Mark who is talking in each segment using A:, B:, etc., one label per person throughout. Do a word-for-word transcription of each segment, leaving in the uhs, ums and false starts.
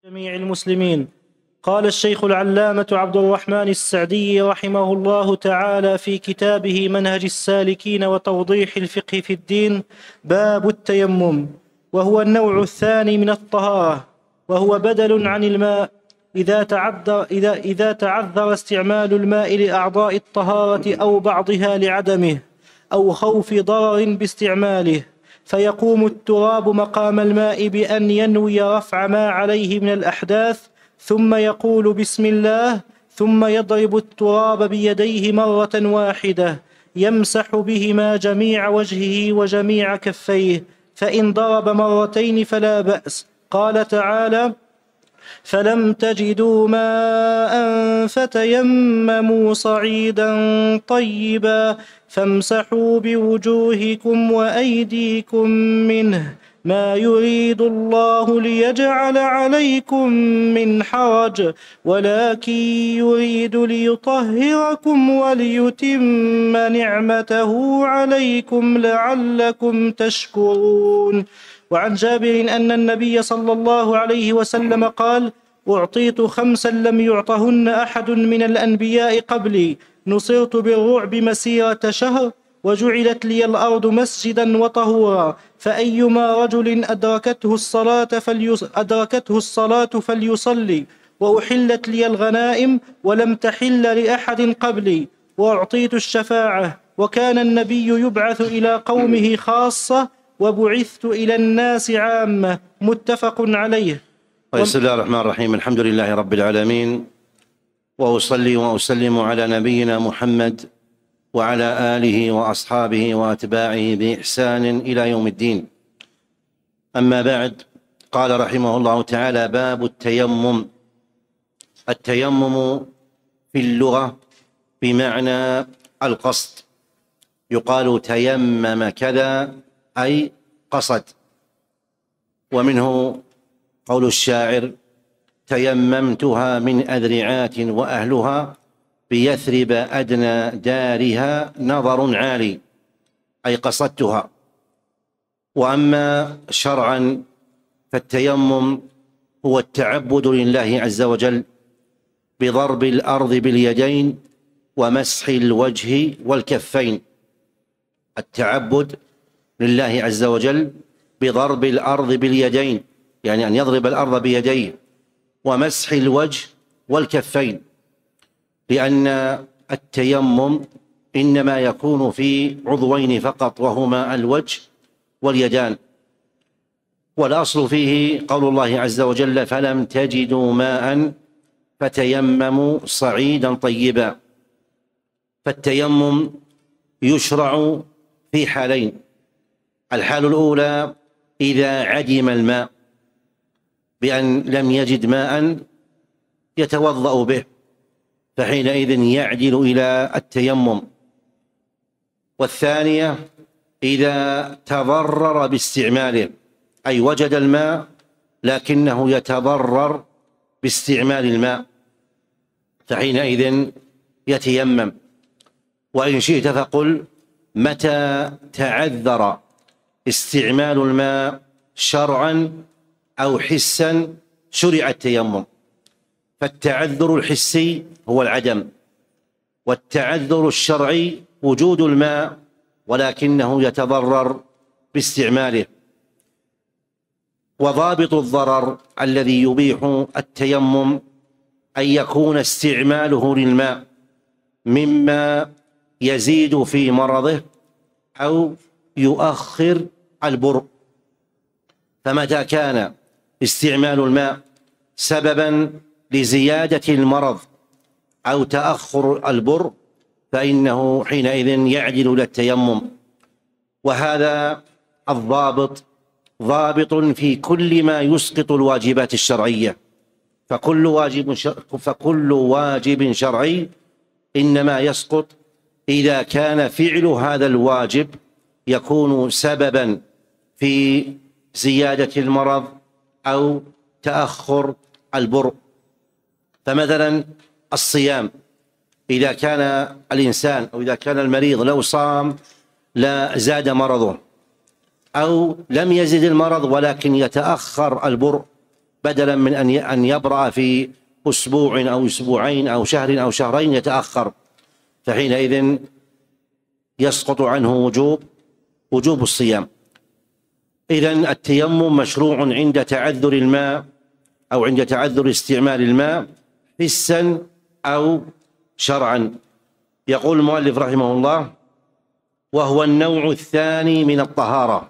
A: جميع المسلمين. قال الشيخ العلامة عبد الرحمن السعدي رحمه الله تعالى في كتابه منهج السالكين وتوضيح الفقه في الدين: باب التيمم، وهو النوع الثاني من الطهارة، وهو بدل عن الماء إذا تعذر, إذا, إذا تعذر استعمال الماء لأعضاء الطهارة أو بعضها لعدمه أو خوف ضرر باستعماله، فيقوم التراب مقام الماء بأن ينوي رفع ما عليه من الأحداث، ثم يقول بسم الله، ثم يضرب التراب بيديه مرة واحدة يمسح بهما جميع وجهه وجميع كفيه، فإن ضرب مرتين فلا بأس. قال تعالى: فلم تجدوا ماء فتيمموا صعيدا طيبا فامسحوا بوجوهكم وأيديكم منه، ما يريد الله ليجعل عليكم من حرج، ولكن يريد ليطهركم وليتم نعمته عليكم لعلكم تشكرون. وعن جابر أن النبي صلى الله عليه وسلم قال: أعطيت خمسا لم يعطهن أحد من الأنبياء قبلي، نصرت بالرعب مسيرة شهر، وجعلت لي الأرض مسجدا وطهورا، فأيما رجل أدركته الصلاة, فليص... أدركته الصلاة فليصلي، وأحلت لي الغنائم ولم تحل لأحد قبلي، وأعطيت الشفاعة، وكان النبي يبعث إلى قومه خاصة، وبعثت إلى الناس عامة. متفق عليه.
B: بسم الله الرحمن الرحيم. الحمد لله رب العالمين، وأصلي وأسلم على نبينا محمد وعلى آله وأصحابه وأتباعه بإحسان إلى يوم الدين. أما بعد، قال رحمه الله تعالى: باب التيمم. التيمم في اللغة بمعنى القصد، يقال تيمم كذا أي قصد، ومنه قول الشاعر: تيممتها من أذرعات وأهلها بيثرب أدنى دارها نظر عالي، أي قصدتها. وأما شرعا فالتيمم هو التعبد لله عز وجل بضرب الأرض باليدين ومسح الوجه والكفين. التعبد لله عز وجل بضرب الأرض باليدين، يعني أن يضرب الأرض بيديه، ومسح الوجه والكفين، لأن التيمم إنما يكون في عضوين فقط، وهما الوجه واليدان. والأصل فيه قول الله عز وجل: فلم تجدوا ماء فتيمموا صعيدا طيبا. فالتيمم يشرع في حالين: الحال الأولى إذا عدم الماء، بأن لم يجد ماء يتوضأ به، فحينئذ يعدل إلى التيمم. والثانية إذا تضرر باستعماله، أي وجد الماء لكنه يتضرر باستعمال الماء، فحينئذ يتيمم. وإن شئت فقل: متى تعذر استعمال الماء شرعا أو حسا شرع التيمم. فالتعذر الحسي هو العدم، والتعذر الشرعي وجود الماء ولكنه يتضرر باستعماله. وضابط الضرر الذي يبيح التيمم أن يكون استعماله للماء مما يزيد في مرضه أو يؤخر البرء. فمتى كان استعمال الماء سببا لزيادة المرض أو تأخر البرء فإنه حينئذ يعدل إلى التيمم. وهذا الضابط ضابط في كل ما يسقط الواجبات الشرعية، فكل واجب فكل واجب شرعي إنما يسقط إذا كان فعل هذا الواجب يكون سببا في زيادة المرض أو تأخر البرء. فمثلا الصيام، إذا كان الإنسان أو إذا كان المريض لو صام لا زاد مرضه، أو لم يزد المرض ولكن يتأخر البرء، بدلا من أن يبرأ في أسبوع أو أسبوعين أو شهر أو شهرين يتأخر، فحينئذ يسقط عنه وجوب وجوب الصيام. إذن التيمم مشروع عند تعذر الماء أو عند تعذر استعمال الماء حسا أو شرعا. يقول المؤلف رحمه الله: وهو النوع الثاني من الطهارة،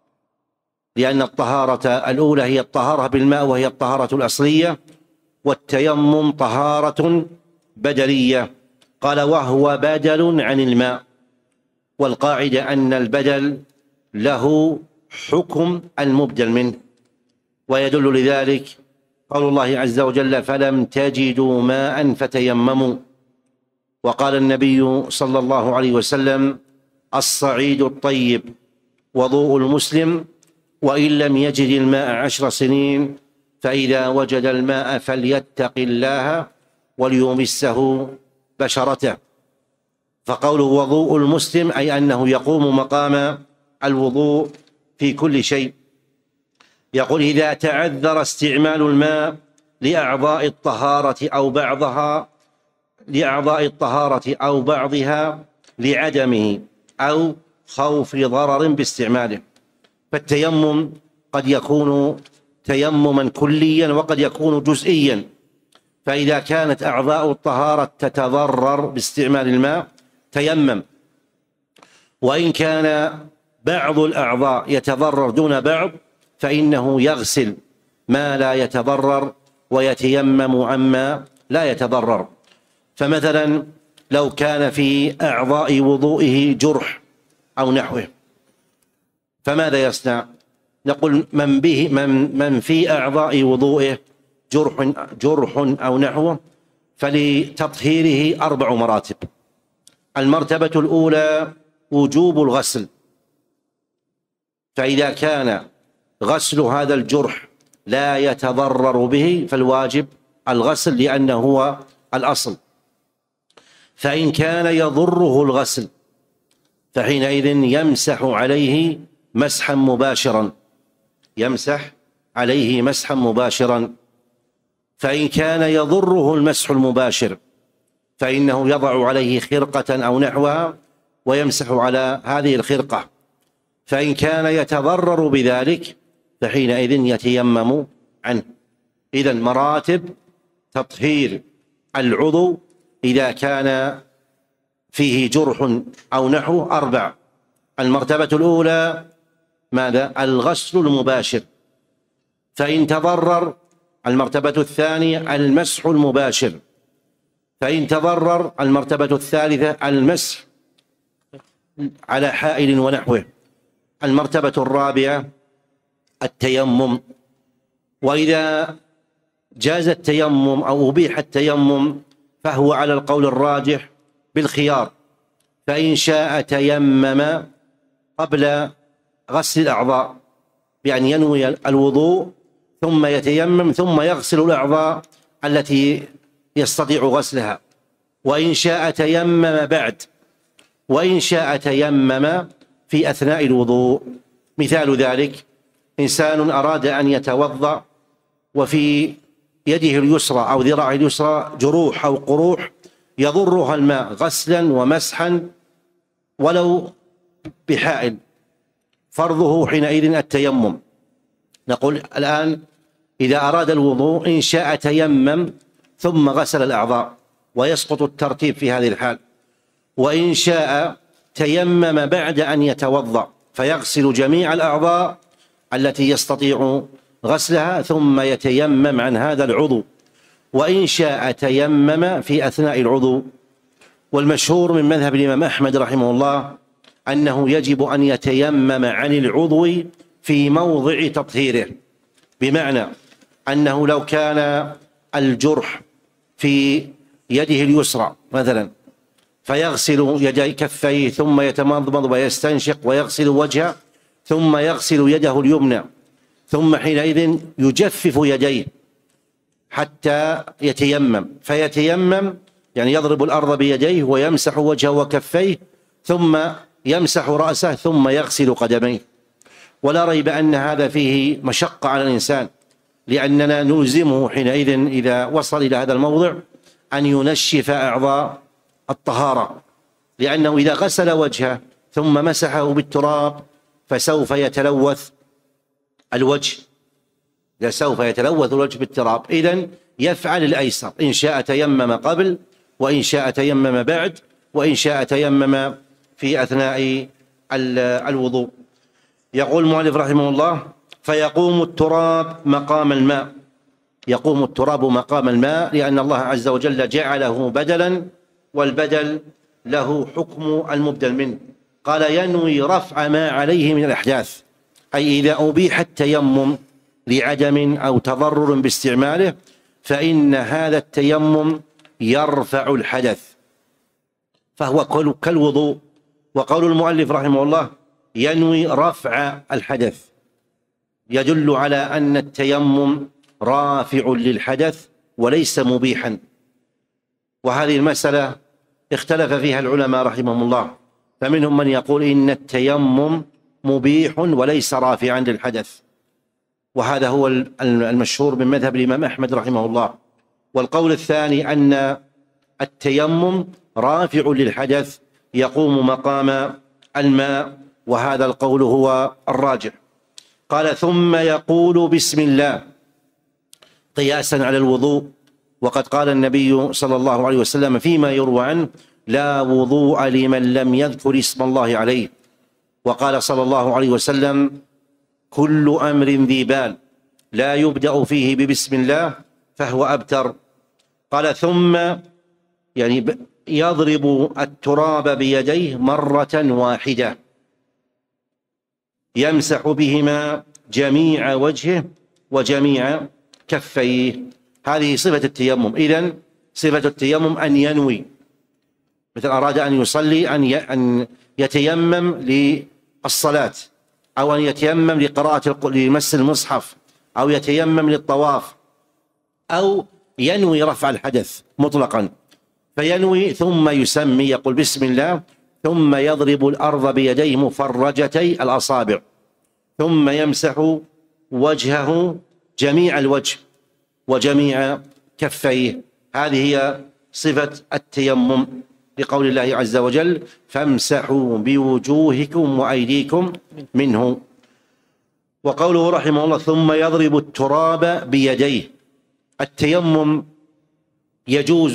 B: لأن الطهارة الأولى هي الطهارة بالماء وهي الطهارة الأصلية، والتيمم طهارة بدلية. قال: وهو بدل عن الماء، والقاعدة أن البدل له حكم المبدل منه، ويدل لذلك قول الله عز وجل: فلم تجدوا ماء فتيمموا. وقال النبي صلى الله عليه وسلم: الصعيد الطيب وضوء المسلم، وإن لم يجد الماء عشر سنين فإذا وجد الماء فليتق الله وليمسه بشرته. فقوله وضوء المسلم أي أنه يقوم مقام الوضوء في كل شيء. يقول: إذا تعذر استعمال الماء لأعضاء الطهارة أو بعضها لأعضاء الطهارة أو بعضها لعدمه أو خوف ضرر باستعماله. فالتيمم قد يكون تيمما كليا وقد يكون جزئيا، فإذا كانت أعضاء الطهارة تتضرر باستعمال الماء تيمم، وإن كان بعض الأعضاء يتضرر دون بعض فإنه يغسل ما لا يتضرر ويتيمم عما لا يتضرر. فمثلا لو كان في أعضاء وضوئه جرح أو نحوه فماذا يصنع؟ نقول: من به من من في أعضاء وضوئه جرح جرح أو نحوه فلتطهيره أربع مراتب. المرتبة الأولى وجوب الغسل، فإذا كان غسل هذا الجرح لا يتضرر به فالواجب الغسل لأنه هو الأصل. فإن كان يضره الغسل فحينئذ يمسح عليه مسحا مباشرا يمسح عليه مسحا مباشرا. فإن كان يضره المسح المباشر فإنه يضع عليه خرقة أو نحوها ويمسح على هذه الخرقة. فإن كان يتضرر بذلك فحينئذ يتيمم عنه. إذن مراتب تطهير العضو إذا كان فيه جرح أو نحوه أربع. المرتبة الأولى ماذا؟ الغسل المباشر، فإن تضرر. المرتبة الثانية المسح المباشر، فإن تضرر. المرتبة الثالثة المسح على حائل ونحوه. المرتبة الرابعة التيمم، وإذا جاز التيمم أو أبيح التيمم فهو على القول الراجح بالخيار، فإن شاء تيمم قبل غسل الأعضاء، يعني ينوي الوضوء ثم يتيمم ثم يغسل الأعضاء التي يستطيع غسلها، وإن شاء تيمم بعد، وإن شاء تيمم في أثناء الوضوء. مثال ذلك: إنسان أراد أن يتوضأ وفي يده اليسرى أو ذراعه اليسرى جروح أو قروح يضرها الماء غسلا ومسحا ولو بحائل، فرضه حينئذ التيمم. نقول الآن إذا أراد الوضوء إن شاء تيمم ثم غسل الأعضاء ويسقط الترتيب في هذه الحال، وإن شاء تيمم بعد أن يتوضأ فيغسل جميع الأعضاء التي يستطيع غسلها ثم يتيمم عن هذا العضو، وإن شاء تيمم في أثناء العضو. والمشهور من مذهب الإمام أحمد رحمه الله أنه يجب أن يتيمم عن العضو في موضع تطهيره، بمعنى أنه لو كان الجرح في يده اليسرى مثلا فيغسل يدي كفيه ثم يتمضمض ويستنشق ويغسل وجهه ثم يغسل يده اليمنى ثم حينئذ يجفف يديه حتى يتيمم، فيتيمم يعني يضرب الأرض بيديه ويمسح وجهه وكفيه ثم يمسح رأسه ثم يغسل قدميه. ولا ريب أن هذا فيه مشقة على الإنسان، لأننا نلزمه حينئذ إذا وصل إلى هذا الموضع أن ينشف أعضاء الطهارة، لأنه إذا غسل وجهه ثم مسحه بالتراب فسوف يتلوث الوجه سوف يتلوث الوجه بالتراب. إذن يفعل الأيسر، إن شاء تيمم قبل، وإن شاء تيمم بعد، وإن شاء تيمم في أثناء الوضوء. يقول المؤلف رحمه الله: فيقوم التراب مقام الماء. يقوم التراب مقام الماء لأن الله عز وجل جعله بدلا، والبدل له حكم المبدل منه. قال: ينوي رفع ما عليه من الأحداث، أي إذا أبيح التيمم لعدم أو تضرر باستعماله فإن هذا التيمم يرفع الحدث، فهو كالوضوء. وقول المؤلف رحمه الله: ينوي رفع الحدث، يدل على أن التيمم رافع للحدث وليس مبيحا. وهذه المسألة اختلف فيها العلماء رحمهم الله، فمنهم من يقول إن التيمم مبيح وليس رافعا للحدث، وهذا هو المشهور من مذهب الإمام أحمد رحمه الله. والقول الثاني أن التيمم رافع للحدث يقوم مقام الماء، وهذا القول هو الراجح. قال: ثم يقول بسم الله قياسا على الوضوء، وقد قال النبي صلى الله عليه وسلم فيما يروى عنه: لا وضوء لمن لم يذكر اسم الله عليه. وقال صلى الله عليه وسلم: كل أمر ذي بال لا يبدأ فيه ببسم الله فهو أبتر. قال: ثم يعني يضرب التراب بيديه مرة واحدة يمسح بهما جميع وجهه وجميع كفيه. هذه صفة التيمم. إذن صفة التيمم أن ينوي، مثل أراد أن يصلي أن يتيمم للصلاة، أو أن يتيمم لقراءة لمس المصحف، أو يتيمم للطواف، أو ينوي رفع الحدث مطلقا، فينوي ثم يسمي، يقول بسم الله، ثم يضرب الأرض بيديه مفرجتي الأصابع، ثم يمسح وجهه جميع الوجه وجميع كفيه. هذه هي صفة التيمم، لقول الله عز وجل: فامسحوا بوجوهكم وأيديكم منه. وقوله رحمه الله: ثم يضرب التراب بيديه. التيمم يجوز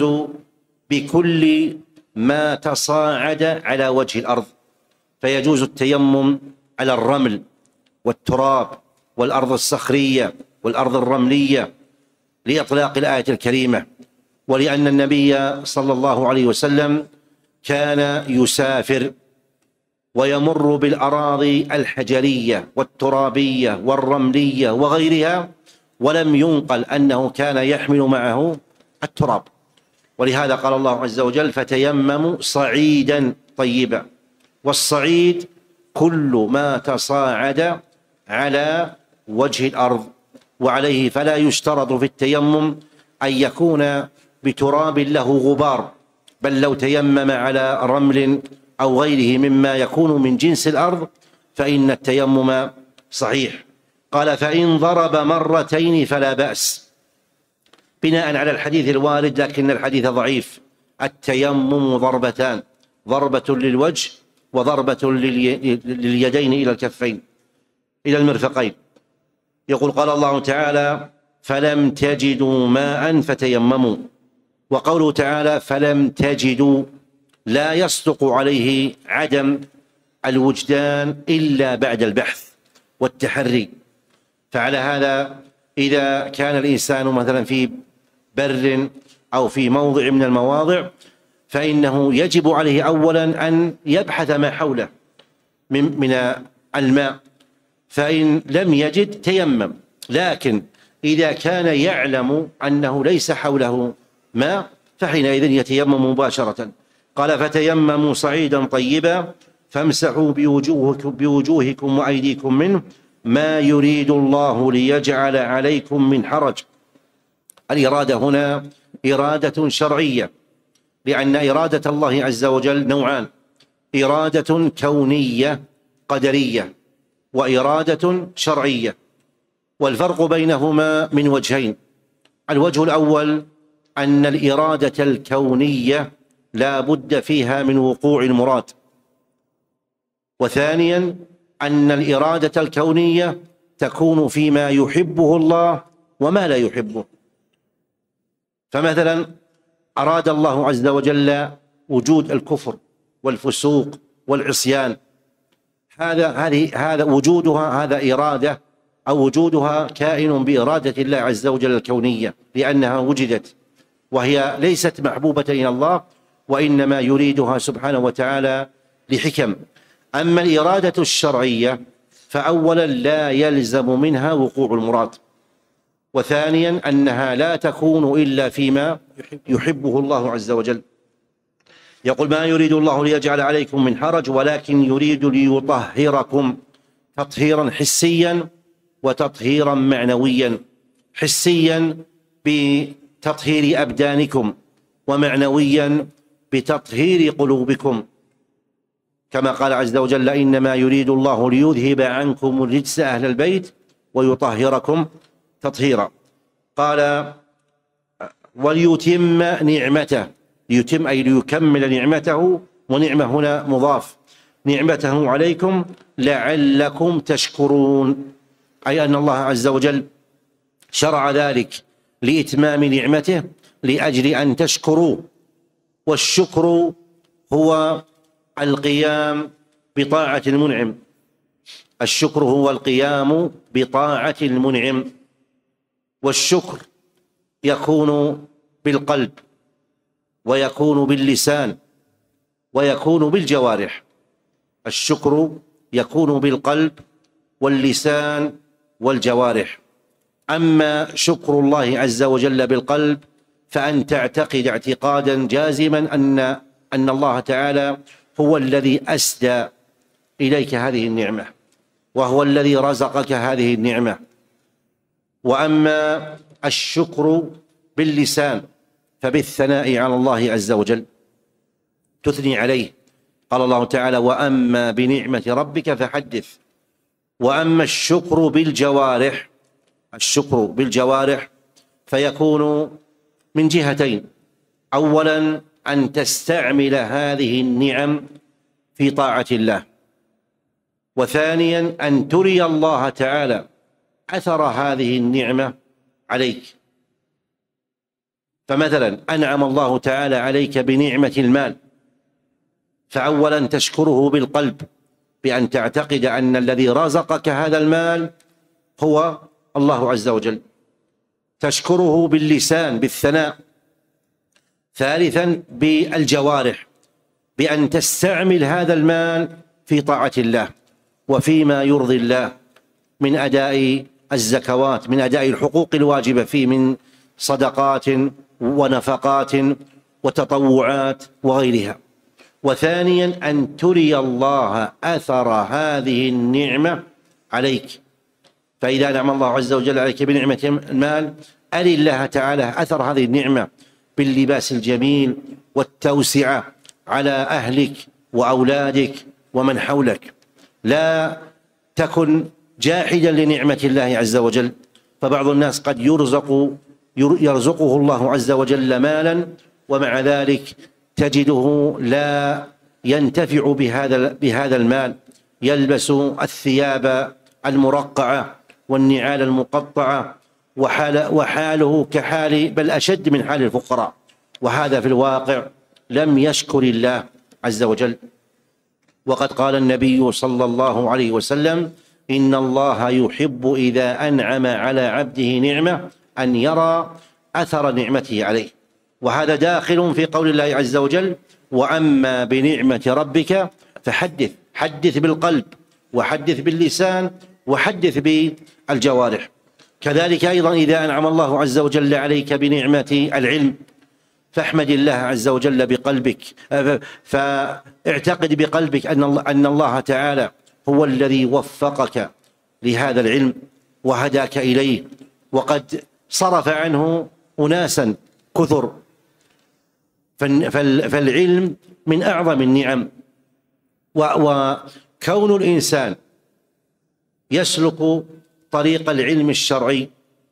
B: بكل ما تصاعد على وجه الأرض، فيجوز التيمم على الرمل والتراب والأرض الصخرية والأرض الرملية لإطلاق الآية الكريمة، ولأن النبي صلى الله عليه وسلم كان يسافر ويمر بالأراضي الحجرية والترابية والرملية وغيرها، ولم ينقل أنه كان يحمل معه التراب. ولهذا قال الله عز وجل: فتيمموا صعيدا طيبا. والصعيد كل ما تصاعد على وجه الأرض، وعليه فلا يشترط في التيمم أن يكون بتراب له غبار، بل لو تيمم على رمل أو غيره مما يكون من جنس الأرض فإن التيمم صحيح. قال: فإن ضرب مرتين فلا بأس، بناء على الحديث الوارد، لكن الحديث ضعيف. التيمم ضربتان، ضربة للوجه وضربة لليدين إلى الكفين إلى المرفقين. يقول: قال الله تعالى: فلم تجدوا ماء فتيمموا. وقوله تعالى: فلم تجدوا لا يصدق عليه عدم الوجدان إلا بعد البحث والتحري. فعلى هذا إذا كان الإنسان مثلا في بر أو في موضع من المواضع فإنه يجب عليه أولا أن يبحث ما حوله من, من الماء، فإن لم يجد تيمم. لكن إذا كان يعلم أنه ليس حوله ماء فحينئذ يتيمم مباشرة. قال: فتيمموا صعيدا طيبا فامسحوا بوجوهكم, بوجوهكم وأيديكم منه ما يريد الله ليجعل عليكم من حرج. الإرادة هنا إرادة شرعية، لأن إرادة الله عز وجل نوعان: إرادة كونية قدرية وإرادة شرعية. والفرق بينهما من وجهين. الوجه الأول أن الإرادة الكونية لا بد فيها من وقوع المراد، وثانيا أن الإرادة الكونية تكون فيما يحبه الله وما لا يحبه. فمثلا أراد الله عز وجل وجود الكفر والفسوق والعصيان، هذا هذه هذا وجودها هذا إرادة أو وجودها كائن بإرادة الله عز وجل الكونية، لأنها وجدت وهي ليست محبوبة إلى الله، وإنما يريدها سبحانه وتعالى لحكم. أما الإرادة الشرعية فأولا لا يلزم منها وقوع المراد، وثانيا أنها لا تكون إلا فيما يحبه الله عز وجل. يقول: ما يريد الله ليجعل عليكم من حرج ولكن يريد ليطهركم تطهيرا حسيا وتطهيرا معنويا. حسيا بتطهير أبدانكم، ومعنويا بتطهير قلوبكم، كما قال عز وجل: إنما يريد الله ليذهب عنكم الرجس أهل البيت ويطهركم تطهيرا. قال: وليتم نعمته، ليتم أي ليكمل نعمته، ونعمة هنا مضاف، نعمته عليكم لعلكم تشكرون، أي أن الله عز وجل شرع ذلك لإتمام نعمته لأجل أن تشكروا. والشكر هو القيام بطاعة المنعم، الشكر هو القيام بطاعة المنعم. والشكر يكون بالقلب، ويكون باللسان، ويكون بالجوارح. الشكر يكون بالقلب واللسان والجوارح. أما شكر الله عز وجل بالقلب فأن تعتقد اعتقادا جازما أن أن الله تعالى هو الذي أسدى إليك هذه النعمة، وهو الذي رزقك هذه النعمة. وأما الشكر باللسان فبالثناء على الله عز وجل، تثني عليه. قال الله تعالى: وأما بنعمة ربك فحدث. وأما الشكر بالجوارح، الشكر بالجوارح فيكون من جهتين: أولا أن تستعمل هذه النعم في طاعة الله، وثانيا أن تري الله تعالى أثر هذه النعمة عليك. فمثلا أنعم الله تعالى عليك بنعمة المال، فأولا تشكره بالقلب بأن تعتقد أن الذي رزقك هذا المال هو الله عز وجل. تشكره باللسان بالثناء. ثالثا بالجوارح، بأن تستعمل هذا المال في طاعة الله وفيما يرضي الله من أداء الزكوات، من أداء الحقوق الواجبة فيه من صدقات ونفقات وتطوعات وغيرها. وثانيا أن تري الله أثر هذه النعمة عليك. فإذا نعم الله عز وجل عليك بنعمة المال، أري الله تعالى أثر هذه النعمة باللباس الجميل والتوسعة على أهلك وأولادك ومن حولك. لا تكن جاحدا لنعمة الله عز وجل. فبعض الناس قد يرزق يرزقه الله عز وجل مالا، ومع ذلك تجده لا ينتفع بهذا بهذا المال، يلبس الثياب المرقعة والنعال المقطعة، وحال وحاله كحال بل أشد من حال الفقراء، وهذا في الواقع لم يشكر الله عز وجل. وقد قال النبي صلى الله عليه وسلم: إن الله يحب إذا أنعم على عبده نعمة أن يرى أثر نعمته عليه. وهذا داخل في قول الله عز وجل: وأما بنعمة ربك فحدث. حدث بالقلب، وحدث باللسان، وحدث بالجوارح. كذلك أيضا إذا أنعم الله عز وجل عليك بنعمة العلم فاحمد الله عز وجل بقلبك، فاعتقد بقلبك أن الله, أن الله تعالى هو الذي وفقك لهذا العلم وهداك إليه، وقد صرف عنه أناسا كثر. فالعلم من أعظم النعم. وكون الإنسان يسلك طريق العلم الشرعي،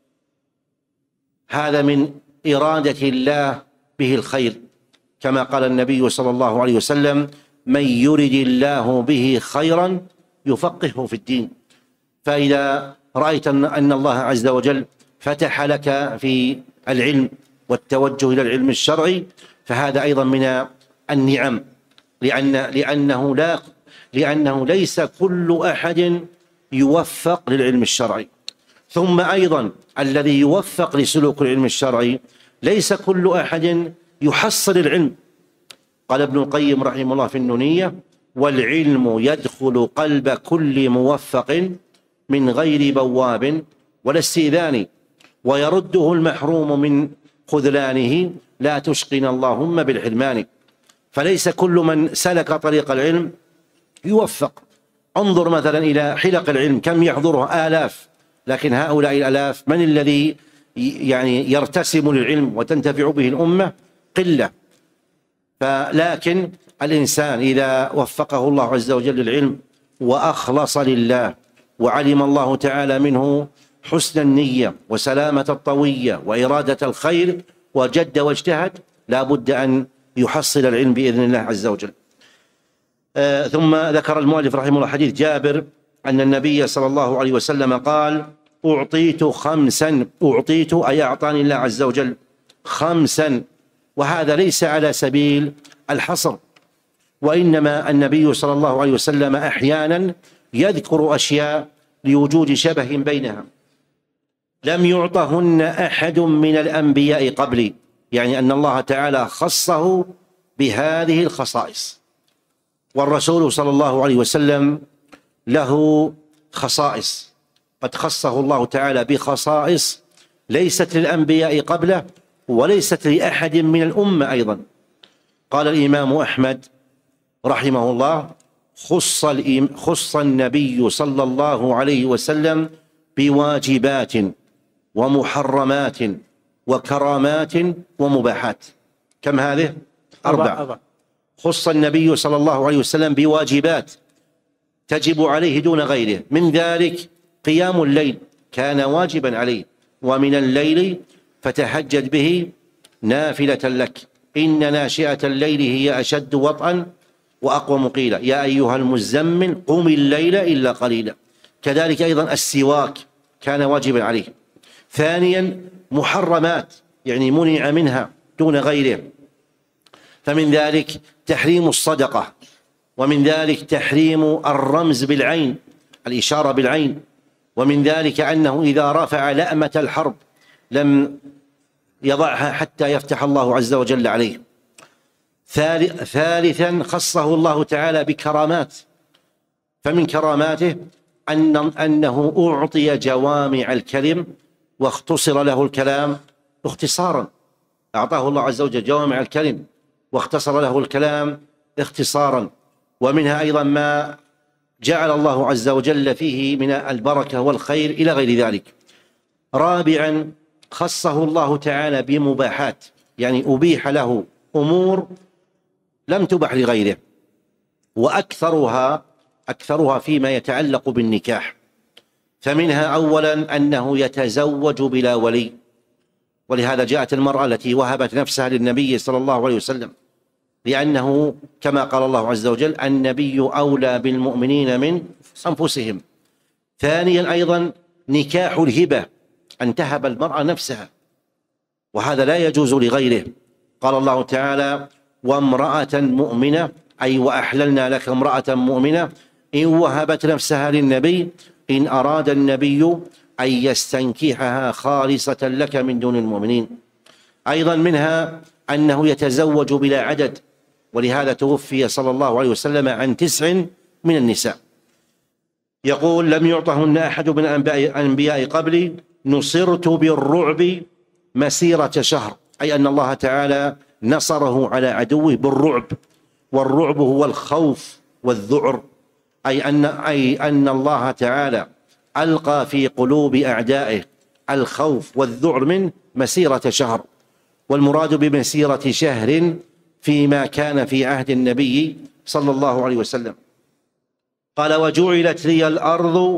B: هذا من إرادة الله به الخير، كما قال النبي صلى الله عليه وسلم: من يرد الله به خيرا يفقهه في الدين. فإذا رأيت أن الله عز وجل فتح لك في العلم والتوجه إلى العلم الشرعي، فهذا أيضا من النعم، لأن لأنه لا لأنه ليس كل أحد يوفق للعلم الشرعي. ثم أيضا الذي يوفق لسلوك العلم الشرعي ليس كل أحد يحصل العلم. قال ابن القيم رحمه الله في النونية: والعلم يدخل قلب كل موفق من غير بواب ولا استئذان، ويرده المحروم من خذلانه، لا تشقنا اللهم بالحرمان. فليس كل من سلك طريق العلم يوفق. انظر مثلا إلى حلق العلم، كم يحضرها آلاف، لكن هؤلاء الآلاف من الذي يعني يرتسم للعلم وتنتفع به الأمة؟ قلة. فلكن الإنسان إذا وفقه الله عز وجل للعلم وأخلص لله، وعلم الله تعالى منه حسن النية وسلامة الطوية وإرادة الخير، وجد واجتهد، لا بد أن يحصل العلم بإذن الله عز وجل. آه ثم ذكر المؤلف رحمه الله حديث جابر أن النبي صلى الله عليه وسلم قال: أعطيت خمسا، أعطيت أي أعطاني الله عز وجل خمسا، وهذا ليس على سبيل الحصر، وإنما النبي صلى الله عليه وسلم أحيانا يذكر أشياء لوجود شبه بينها لم يعطهن أحد من الأنبياء قبلي، يعني أن الله تعالى خصه بهذه الخصائص. والرسول صلى الله عليه وسلم له خصائص، قد خصه الله تعالى بخصائص ليست للأنبياء قبله وليست لأحد من الأمة أيضا. قال الإمام أحمد رحمه الله: خص, خص النبي صلى الله عليه وسلم بواجبات ومحرمات وكرامات ومباحات. كم هذه؟ أربع. خص النبي صلى الله عليه وسلم بواجبات تجب عليه دون غيره، من ذلك قيام الليل كان واجبا عليه: ومن الليل فتهجد به نافلة لك إن ناشئة الليل هي أشد وطئا وأقوم قيلا يا أيها المزمل قم الليل إلا قليلا. كذلك أيضا السواك كان واجبا عليه. ثانيا محرمات، يعني منع منها دون غيره، فمن ذلك تحريم الصدقة، ومن ذلك تحريم الرمز بالعين، الإشارة بالعين، ومن ذلك أنه إذا رفع لأمة الحرب لم يضعها حتى يفتح الله عز وجل عليه. ثالثا خصه الله تعالى بكرامات، فمن كراماته أن أنه أعطي جوامع الكلم واختصر له الكلام اختصارا. أعطاه الله عز وجل جوامع الكلم واختصر له الكلام اختصارا. ومنها أيضا ما جعل الله عز وجل فيه من البركة والخير إلى غير ذلك. رابعا خصه الله تعالى بمباحات، يعني أبيح له أمور لم تبح لغيره، وأكثرها أكثرها فيما يتعلق بالنكاح. فمنها أولا أنه يتزوج بلا ولي، ولهذا جاءت المرأة التي وهبت نفسها للنبي صلى الله عليه وسلم، لأنه كما قال الله عز وجل: النبي أولى بالمؤمنين من أنفسهم. ثانيا أيضا نكاح الهبة، أن تهب المرأة نفسها، وهذا لا يجوز لغيره. قال الله تعالى: وامرأة مؤمنة، أي وأحللنا لك امرأة مؤمنة إن وهبت نفسها للنبي إن أراد النبي أن يستنكحها خالصة لك من دون المؤمنين. أيضا منها أنه يتزوج بلا عدد، ولهذا توفي صلى الله عليه وسلم عن تسع من النساء. يقول: لم يعطهن أحد من الأنبياء قبلي نصرت بالرعب مسيرة شهر، أي أن الله تعالى نصره على عدوه بالرعب، والرعب هو الخوف والذعر، أي أن, أي أن الله تعالى ألقى في قلوب أعدائه الخوف والذعر من مسيرة شهر. والمراد بمسيرة شهر فيما كان في عهد النبي صلى الله عليه وسلم. قال: وجعلت لي الأرض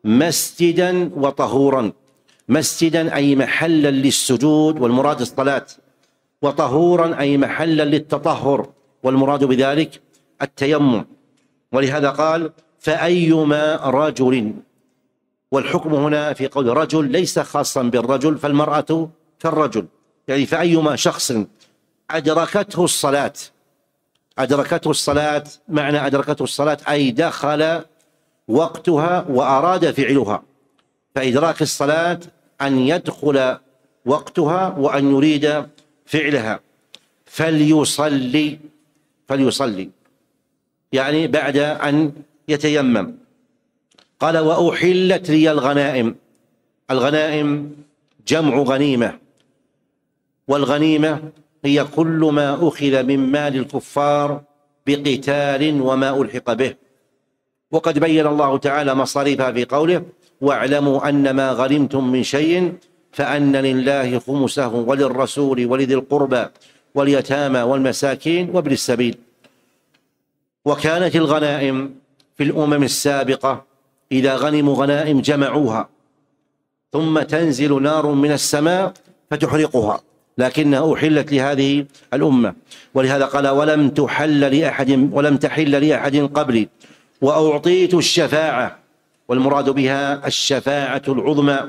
B: مسجدا وطهورا. مسجدا أي محلا للسجود والمراد الصلاة، وطهورا أي محلا للتطهر والمراد بذلك التيمم. ولهذا قال فأيما رجل، والحكم هنا في قول رجل ليس خاصا بالرجل، فالمرأة كالرجل، يعني فأيما شخص أدركته الصلاة. أدركته الصلاة، معنى أدركته الصلاة أي دخل وقتها وأراد فعلها. فإدراك الصلاة أن يدخل وقتها وأن يريد فعلها. فليصلي، فليصلي يعني بعد أن يتيمم. قال وأحلت لي الغنائم. الغنائم جمع غنيمة، والغنيمة هي كل ما أخذ من مال الكفار بقتال وما ألحق به. وقد بين الله تعالى مصاريفها في قوله واعلموا أن ما غنمتم من شيء فأن لله خمسه وللرسول ولذي القربى واليتامى والمساكين وابن السبيل. وكانت الغنائم في الأمم السابقة إذا غنموا غنائم جمعوها ثم تنزل نار من السماء فتحرقها، لكنها أحلت لهذه الأمة. ولهذا قال ولم تحل لأحد ولم تحل لأحد قبلي وأعطيت الشفاعة، والمراد بها الشفاعة العظمى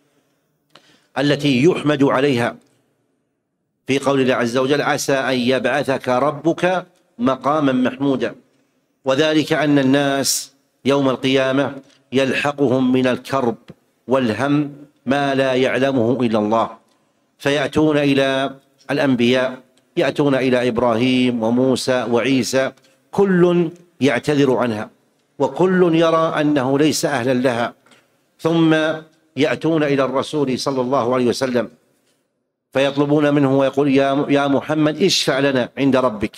B: التي يحمد عليها في قول الله عز وجل عسى أن يبعثك ربك مقاما محمودا. وذلك أن الناس يوم القيامة يلحقهم من الكرب والهم ما لا يعلمه إلا الله، فيأتون إلى الأنبياء، يأتون إلى إبراهيم وموسى وعيسى، كل يعتذر عنها وكل يرى أنه ليس أهلا لها، ثم يأتون إلى الرسول صلى الله عليه وسلم فيطلبون منه ويقول يا محمد اشفع لنا عند ربك،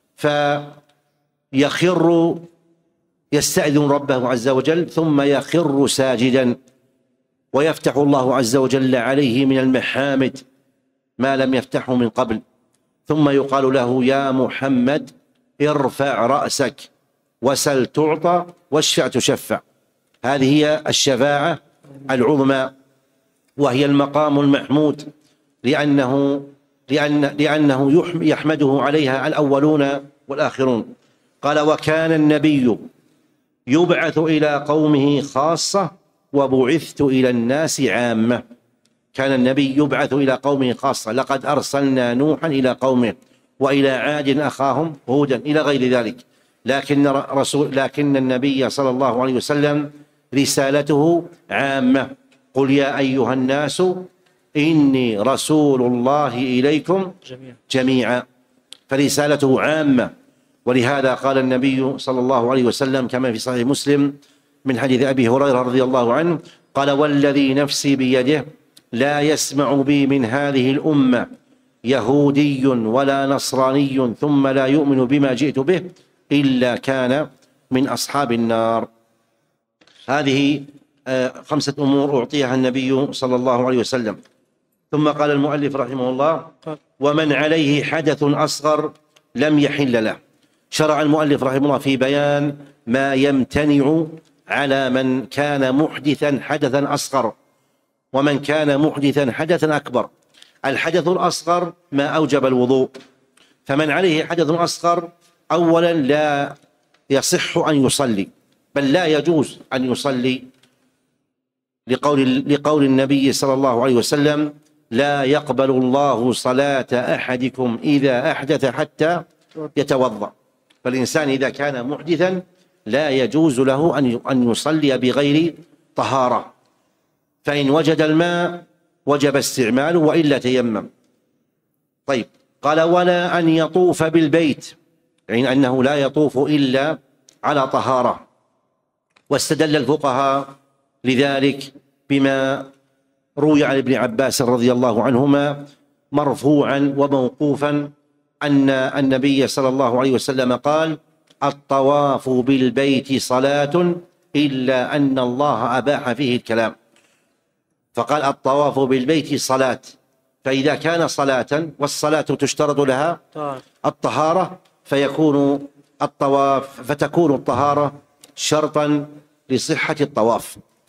B: فيخر يستأذن ربه عز وجل ثم يخر ساجدا، ويفتح الله عز وجل عليه من المحامد ما لم يفتحه من قبل، ثم يقال له يا محمد ارفع رأسك وسل تعطى واشفع تشفع. هذه هي الشفاعة العظمى، وهي المقام المحمود لأنه لأن لأنه يحمده عليها الأولون والآخرون. قال وكان النبي يبعث إلى قومه خاصة وبعثت إلى الناس عامة. كان النبي يبعث إلى قومه خاصة، لقد أرسلنا نوحا إلى قومه وإلى عاد أخاهم هودا إلى غير ذلك، لكن رسول لكن النبي صلى الله عليه وسلم رسالته عامة. قل يا أيها الناس إني رسول الله إليكم جميعا، فرسالته عامة. ولهذا قال النبي صلى الله عليه وسلم كما في صحيح مسلم من حديث أبي هريرة رضي الله عنه قال والذي نفسي بيده لا يسمع بي من هذه الأمة يهودي ولا نصراني ثم لا يؤمن بما جئت به إلا كان من أصحاب النار. هذه خمسة أمور أعطيها النبي صلى الله عليه وسلم. ثم قال المؤلف رحمه الله ومن عليه حدث أصغر لم يحل له. شرع المؤلف رحمه الله في بيان ما يمتنع على من كان محدثا حدثا أصغر ومن كان محدثا حدثا أكبر. الحدث الأصغر ما أوجب الوضوء، فمن عليه حدث أصغر أولا لا يصح أن يصلي، بل لا يجوز أن يصلي لقول, لقول النبي صلى الله عليه وسلم لا يقبل الله صلاة أحدكم إذا أحدث حتى يتوضأ. فالإنسان إذا كان محدثا لا يجوز له أن يصلي بغير طهارة، فإن وجد الماء وجب استعماله وإلا تيمم. طيب قال ولا أن يطوف بالبيت، يعني أنه لا يطوف إلا على طهارة. واستدل الفقهاء لذلك بما روي عن ابن عباس رضي الله عنهما مرفوعا وموقوفا أن النبي صلى الله عليه وسلم قال الطواف بالبيت صلاة إلا أن الله أباح فيه الكلام، فقال الطواف بالبيت صلاة، فإذا كان صلاة والصلاة تشترط لها الطهارة فيكون الطواف فتكون الطهارة شرطا لصحة الطواف.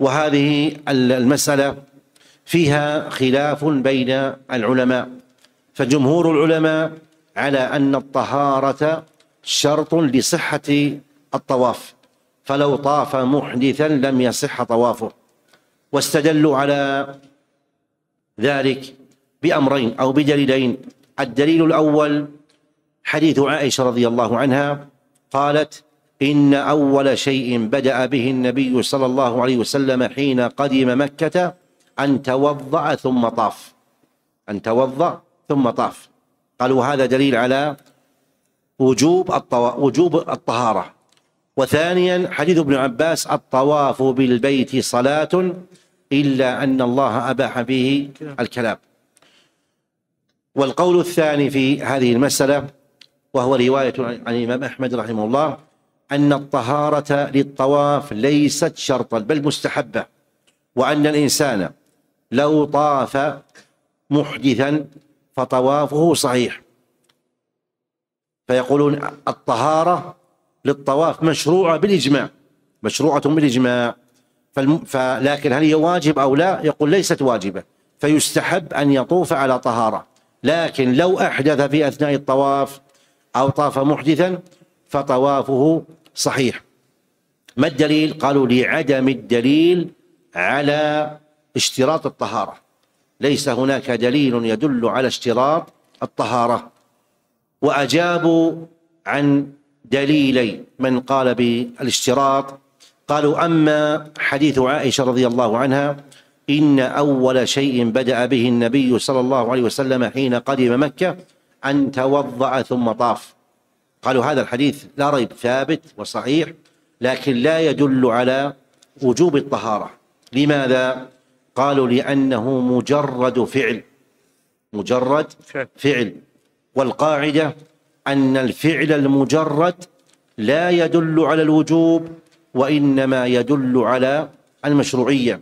B: وهذه المسألة فيها خلاف بين العلماء، فجمهور العلماء على أن الطهارة شرط لصحة الطواف، فلو طاف محدثا لم يصح طوافه، واستدلوا على ذلك بأمرين أو بدليلين. الدليل الأول حديث عائشة رضي الله عنها قالت: إن أول شيء بدأ به النبي صلى الله عليه وسلم حين قدم مكة أن توضأ ثم طاف، أن توضأ ثم طاف. قالوا هذا دليل على وجوب وجوب الطهارة. وثانيا حديث ابن عباس: الطواف بالبيت صلاة إلا أن الله أباح فيه الكلام. والقول الثاني في هذه المسألة، وهو رواية عن الإمام أحمد رحمه الله، أن الطهارة للطواف ليست شرطا بل مستحبة، وأن الإنسان لو طاف محدثا فطوافه صحيح. فيقولون الطهارة للطواف مشروعة بالإجماع، مشروعة بالإجماع، لكن هل هي واجب أو لا؟ يقول ليست واجبة، فيستحب أن يطوف على طهارة، لكن لو أحدث في أثناء الطواف أو طاف محدثا فطوافه صحيح. ما الدليل؟ قالوا: لعدم الدليل على اشتراط الطهارة، ليس هناك دليل يدل على اشتراط الطهارة. وأجابوا عن دليلي من قال بالاشتراط، قالوا: أما حديث عائشة رضي الله عنها: إن أول شيء بدأ به النبي صلى الله عليه وسلم حين قدم مكة أن توضأ ثم طاف، قالوا هذا الحديث لا ريب ثابت وصحيح، لكن لا يدل على وجوب الطهارة. لماذا؟ قالوا: لأنه مجرد فعل، مجرد فعل، والقاعدة أن الفعل المجرد لا يدل على الوجوب، وإنما يدل على المشروعية.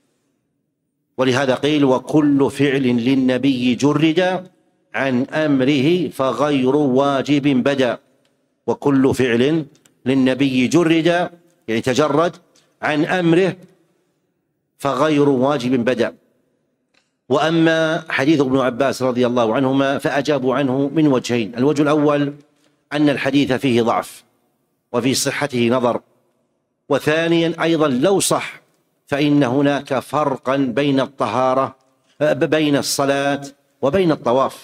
B: ولهذا قيل: وكل فعل للنبي جرد عن أمره فغير واجب بدا. وكل فعل للنبي جرد، يعني تجرد، عن أمره فغير واجب بدا. وأما حديث ابن عباس رضي الله عنهما فأجابوا عنه من وجهين: الوجه الأول أن الحديث فيه ضعف وفي صحته نظر، وثانيا أيضا لو صح فإن هناك فرقا بين الطهارة بين الصلاة وبين الطواف.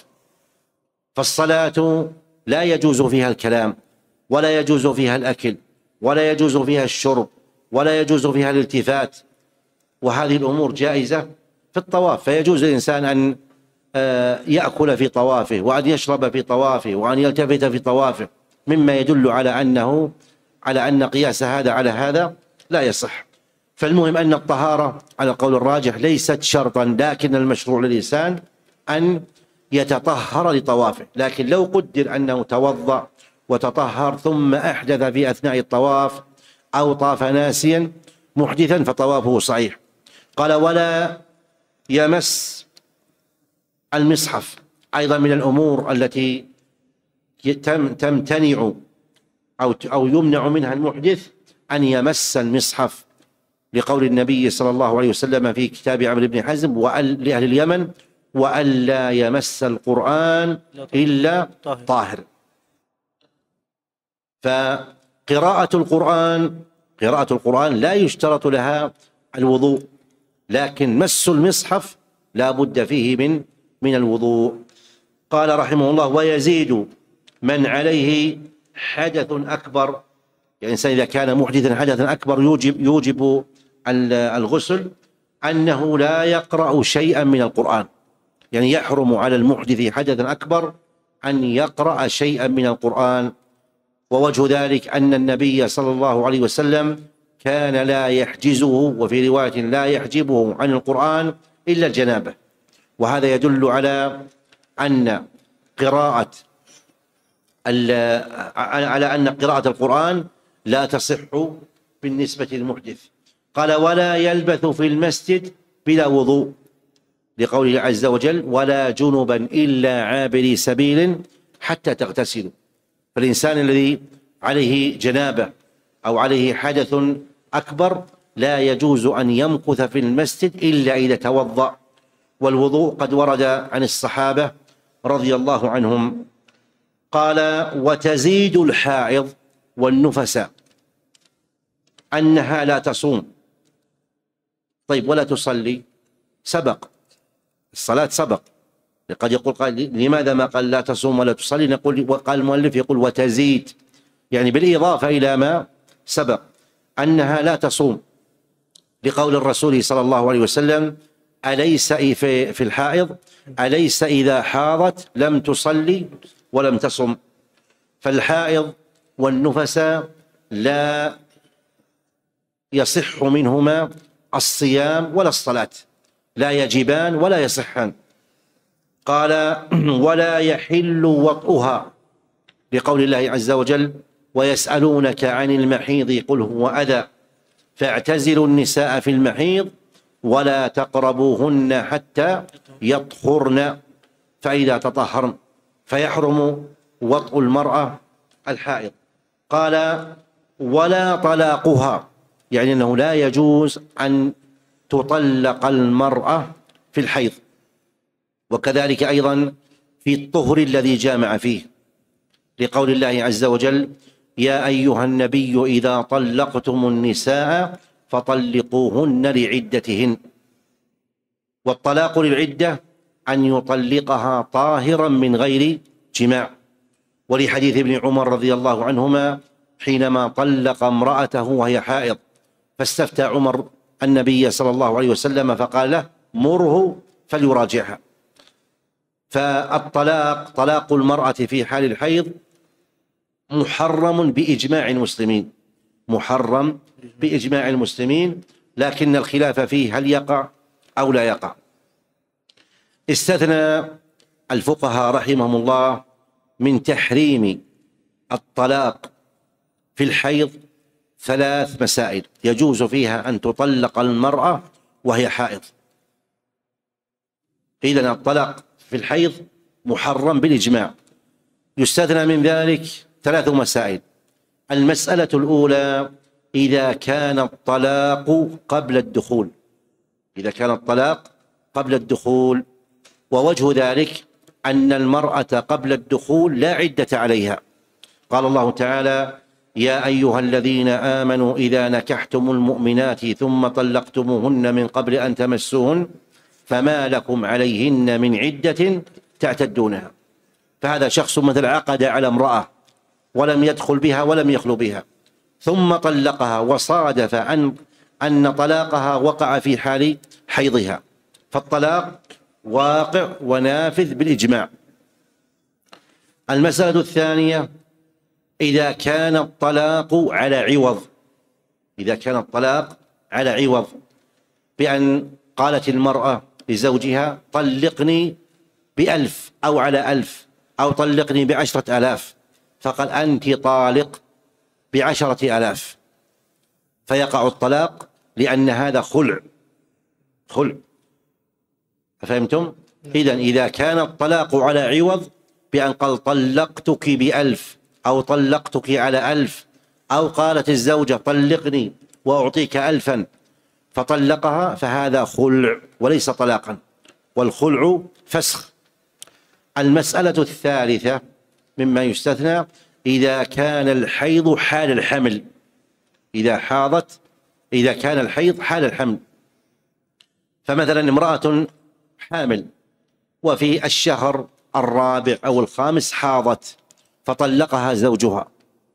B: فالصلاة لا يجوز فيها الكلام، ولا يجوز فيها الأكل، ولا يجوز فيها الشرب، ولا يجوز فيها الالتفات، وهذه الأمور جائزة في الطواف. فيجوز للإنسان أن يأكل في طوافه، وأن يشرب في طوافه، وأن يلتفت في طوافه، مما يدل على أنه على أن قياس هذا على هذا لا يصح. فالمهم أن الطهارة على القول الراجح ليست شرطا، لكن المشروع للإنسان أن يتطهر لطوافه. لكن لو قدر أنه توضأ وتطهر ثم أحدث في أثناء الطواف أو طاف ناسيا محدثا فطوافه صحيح. قال: ولا يمس المصحف، أيضا من الأمور التي تمتنع أو أو يمنع منها المحدث أن يمس المصحف، لقول النبي صلى الله عليه وسلم في كتاب عمرو بن حزم لأهل اليمن: وألا يمس القرآن إلا طاهر. فقراءة القرآن قراءة القرآن لا يشترط لها الوضوء، لكن مس المصحف لا بد فيه من من الوضوء. قال رحمه الله: ويزيد من عليه حدث أكبر، يعني الإنسان إذا كان محدثا حدثا أكبر يوجب يوجب الغسل، أنه لا يقرأ شيئا من القرآن، يعني يحرم على المحدث حدثا أكبر أن يقرأ شيئا من القرآن. ووجه ذلك أن النبي صلى الله عليه وسلم كان لا يحجزه، وفي رواية لا يحجبه عن القرآن إلا الجنابة، وهذا يدل على أن قراءة على أن قراءة القرآن لا تصح بالنسبة للمحدث. قال: ولا يلبث في المسجد بلا وضوء، لقوله عز وجل: ولا جنبا إلا عابري سبيل حتى تغتسلوا. فالإنسان الذي عليه جنابة أو عليه حدث أكبر لا يجوز أن يمكث في المسجد إلا إذا توضأ، والوضوء قد ورد عن الصحابة رضي الله عنهم. قال: وتزيد الحائض والنفساء أنها لا تصوم. طيب ولا تصلي؟ سبق الصلاة، سبق. قد يقول قال لماذا ما قال لا تصوم ولا تصلي؟ نقول وقال المؤلف يقول وتزيد، يعني بالإضافة إلى ما سبق أنها لا تصوم، لقول الرسول صلى الله عليه وسلم: أليس في في الحائض أليس إذا حاضت لم تصلي ولم تصم. فالحائض والنفساء لا يصح منهما الصيام ولا الصلاة، لا يجبان ولا يصحان. قال: ولا يحل وطئها، لقول الله عز وجل: ويسألونك عن المحيض قل هو أذى فاعتزلوا النساء في المحيض ولا تقربوهن حتى يطهرن فإذا تطهرن، فيحرم وطء المرأة الحائض. قال: ولا طلاقها، يعني أنه لا يجوز أن تطلق المرأة في الحيض، وكذلك أيضا في الطهر الذي جامع فيه، لقول الله عز وجل: يا أيها النبي إذا طلقتم النساء فطلقوهن لعدتهن. والطلاق للعدة أن يطلقها طاهرا من غير جماع، ولحديث ابن عمر رضي الله عنهما حينما طلق امرأته وهي حائض، فاستفتى عمر النبي صلى الله عليه وسلم فقال له: مره فليراجعها. فالطلاق، طلاق المرأة في حال الحيض، محرم بإجماع المسلمين، محرم بإجماع المسلمين، لكن الخلاف فيه هل يقع أو لا يقع. استثنى الفقهاء رحمهم الله من تحريم الطلاق في الحيض ثلاث مسائل يجوز فيها أن تطلق المرأة وهي حائض. إذن الطلاق في الحيض محرم بالإجماع. يستثنى من ذلك ثلاث مسائل. المسألة الأولى: إذا كان الطلاق قبل الدخول، إذا كان الطلاق قبل الدخول، ووجه ذلك أن المرأة قبل الدخول لا عدة عليها. قال الله تعالى: يا أيها الذين آمنوا إذا نكحتم المؤمنات ثم طلقتموهن من قبل أن تمسوهن فما لكم عليهن من عدة تعتدونها. فهذا شخص مثل عقد على امرأة ولم يدخل بها ولم يخلو بها، ثم طلقها وصادف أن أن طلاقها وقع في حال حيضها، فالطلاق واقع ونافذ بالإجماع. المسألة الثانية: إذا كان الطلاق على عوض، إذا كان الطلاق على عوض، بأن قالت المرأة لزوجها: طلقني بألف أو على ألف، أو طلقني بعشرة آلاف، فقال: أنت طالق بعشرة آلاف، فيقع الطلاق، لأن هذا خلع، خلع. فهمتم؟ إذن إذا كان الطلاق على عوض، بأن قال طلقتك بألف أو طلقتك على ألف، أو قالت الزوجة طلقني وأعطيك ألفا فطلقها، فهذا خلع وليس طلاقا، والخلع فسخ. المسألة الثالثة مما يستثنى: إذا كان الحيض حال الحمل، إذا حاضت، إذا كان الحيض حال الحمل. فمثلا امرأة حامل وفي الشهر الرابع أو الخامس حاضت فطلقها زوجها،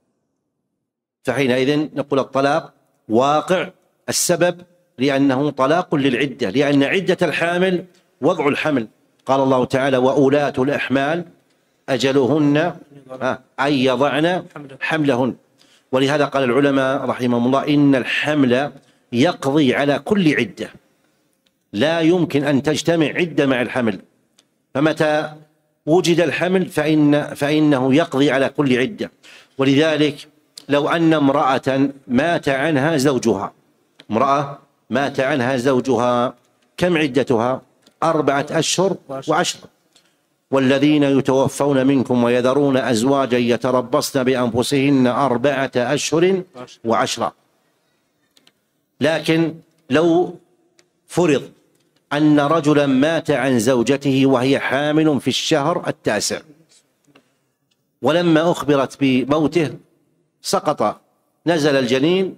B: فحينئذ نقول الطلاق واقع. السبب لأنه طلاق للعدة، لأن عدة الحامل وضع الحمل. قال الله تعالى: وأولاة الأحمال أجلهن أن يضعن حملهن. ولهذا قال العلماء رحمهم الله: إن الحمل يقضي على كل عدة، لا يمكن أن تجتمع عدة مع الحمل، فمتى وجد الحمل فإن فإنه يقضي على كل عدة. ولذلك لو أن امرأة مات عنها زوجها، امرأة مات عنها زوجها، كم عدتها؟ أربعة أشهر وعشرة. والذين يتوفون منكم ويذرون أزواجا يتربصن بأنفسهن أربعة أشهر وعشرة. لكن لو فرض أن رجلا مات عن زوجته وهي حامل في الشهر التاسع، ولما أخبرت بموته سقط، نزل الجنين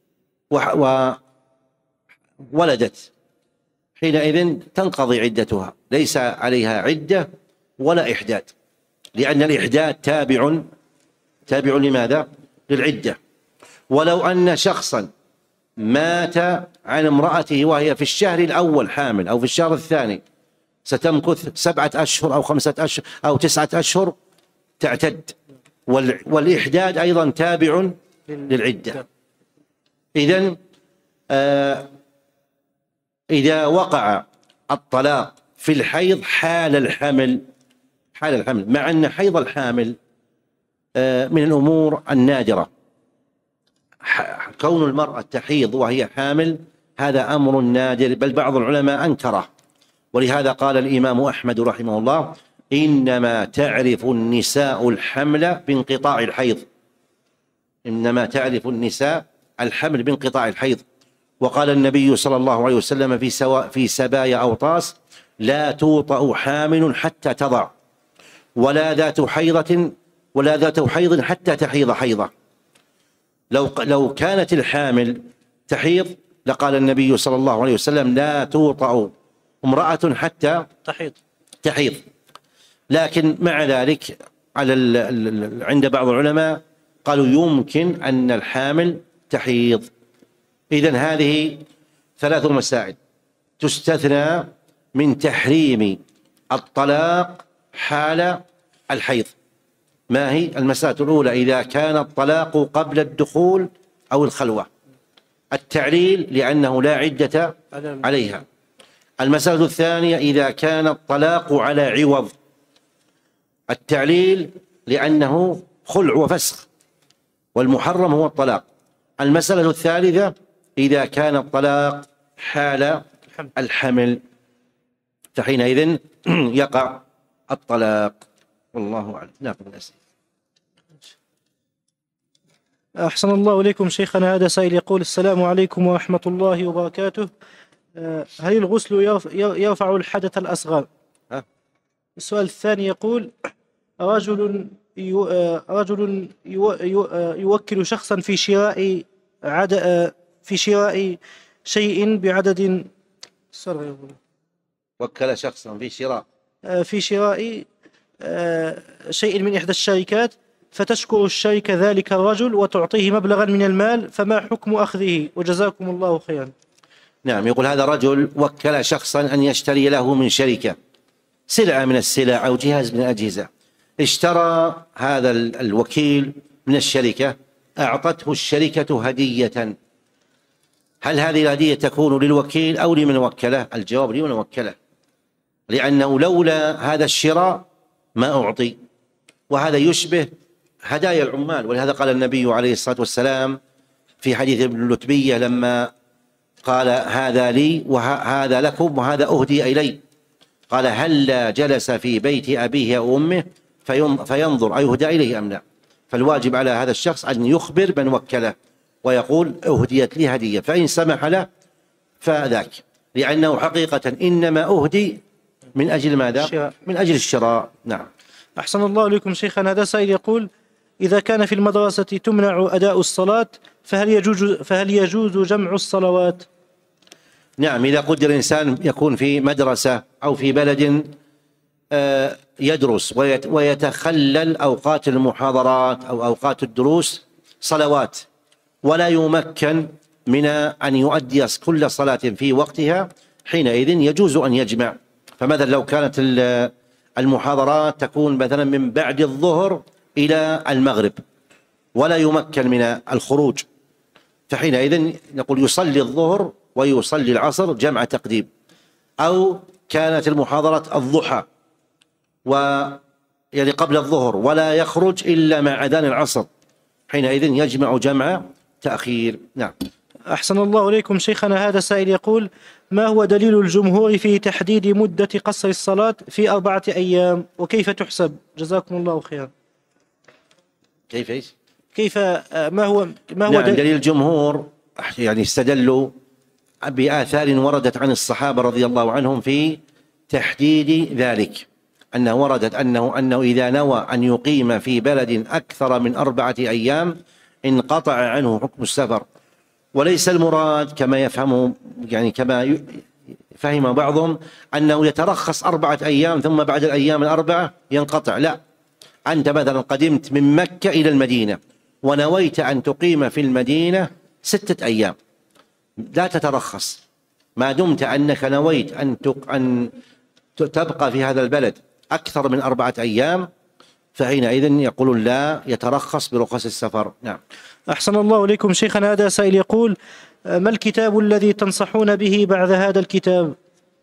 B: وولدت، حينئذ تنقضي عدتها، ليس عليها عدة ولا إحداد، لأن الإحداد تابع تابع لماذا؟ للعدة. ولو أن شخصا مات عن امرأته وهي في الشهر الأول حامل أو في الشهر الثاني، ستمكث سبعة أشهر أو خمسة أشهر أو تسعة أشهر تعتد، والإحداد أيضا تابع للعدة. إذن آه إذا وقع الطلاق في الحيض حال الحمل حال الحمل مع أن حيض الحامل آه من الأمور النادرة، كون المرأة تحيض وهي حامل هذا أمر نادر، بل بعض العلماء أنكره، ولهذا قال الإمام أحمد رحمه الله: إنما تعرف النساء الحمل بانقطاع الحيض، إنما تعرف النساء الحمل بانقطاع الحيض. وقال النبي صلى الله عليه وسلم في سواء في سبايا أوطاس: لا توطأ حامل حتى تضع، ولا ذات حيضة ولا ذات حيض حتى تحيض حيضة. لو لو كانت الحامل تحيض لقال النبي صلى الله عليه وسلم: لا توطأ امرأة حتى
A: تحيض
B: تحيض. لكن مع ذلك على عند بعض العلماء قالوا يمكن أن الحامل تحيض. إذن هذه ثلاث مسائل تستثنى من تحريم الطلاق حال الحيض. ما هي المسألة الأولى؟ إذا كان الطلاق قبل الدخول أو الخلوة. التعليل لأنه لا عدة عليها. المسألة الثانية إذا كان الطلاق على عوض. التعليل لأنه خلع وفسخ، والمحرم هو الطلاق. المسألة الثالثة إذا كان الطلاق حال الحمل، فحينئذ يقع الطلاق. والله أعلم. ناخذ الأسئلة.
A: أحسن الله إليكم شيخنا. هذا سائل يقول: السلام عليكم ورحمة الله وبركاته، هل الغسل يرفع الحدث الأصغر؟
B: ها؟
A: السؤال الثاني يقول: رجل رجل يوكل شخصا في شراء عد في شراء شيء بعدد
B: وكل شخصا في شراء
A: في شراء شيء من إحدى الشركات، فتشكر الشركة ذلك الرجل وتعطيه مبلغا من المال، فما حكم أخذه؟ وجزاكم الله خيرا.
B: نعم، يقول هذا رجل وكل شخصا أن يشتري له من شركة سلعة من السلع أو جهاز من الأجهزة، اشترى هذا الوكيل من الشركة، أعطته الشركة هدية. هل هذه الهدية تكون للوكيل أو لمن وكله؟ الجواب لمن وكله، لأنه لولا هذا الشراء ما أعطي، وهذا يشبه هدايا العمال. ولهذا قال النبي عليه الصلاة والسلام في حديث ابن اللتبية لما قال: هذا لي وهذا لكم وهذا أهدي إلي، قال: هل جلس في بيت أبيه أو أمه فينظر أيهدى إليه أم لا؟ فالواجب على هذا الشخص أن يخبر من وكله ويقول: أهديت لي هدية، فإن سمح له فذاك، لأنه حقيقة إنما أهدي من أجل ماذا؟
A: الشراء.
B: من أجل الشراء. نعم.
A: أحسن الله إليكم شيخنا. هذا سائل يقول: إذا كان في المدرسة تمنع أداء الصلاة، فهل يجوز فهل يجوز جمع الصلوات؟
B: نعم، إذا قدر الإنسان يكون في مدرسة أو في بلد يدرس ويتخلل أوقات المحاضرات أو أوقات الدروس صلوات، ولا يمكن من أن يؤدي كل صلاة في وقتها، حينئذ يجوز أن يجمع. فمثلا لو كانت المحاضرات تكون مثلا من بعد الظهر إلى المغرب ولا يمكن من الخروج، فحينئذ نقول يصلي الظهر ويصلي العصر جمع تقديم. أو كانت المحاضرة الضحى و يعني قبل الظهر ولا يخرج إلا مع أذان العصر، حينئذ يجمع جمع تأخير. نعم.
A: أحسن الله إليكم شيخنا. هذا سائل يقول: ما هو دليل الجمهور في تحديد مدة قصر الصلاة في أربعة أيام، وكيف تحسب؟ جزاكم الله خيرا.
B: كيف إيش؟
A: كيف ما هو ما هو
B: نعم، دليل الجمهور يعني استدلوا بآثار وردت عن الصحابة رضي الله عنهم في تحديد ذلك، أنه وردت أنه أنه إذا نوى أن يقيم في بلد أكثر من أربعة أيام انقطع عنه حكم السفر. وليس المراد كما يفهمه يعني كما فهم بعضهم أنه يترخص أربعة أيام ثم بعد الأيام الأربعة ينقطع، لا. أنت مثلا قدمت من مكة إلى المدينة ونويت أن تقيم في المدينة ستة أيام، لا تترخص ما دمت أنك نويت أن أن تبقى في هذا البلد أكثر من أربعة أيام، فحينئذ يقولون لا يترخص برخص السفر. نعم.
A: أحسن الله إليكم شيخنا. هذا سائل يقول: ما الكتاب الذي تنصحون به بعد هذا الكتاب؟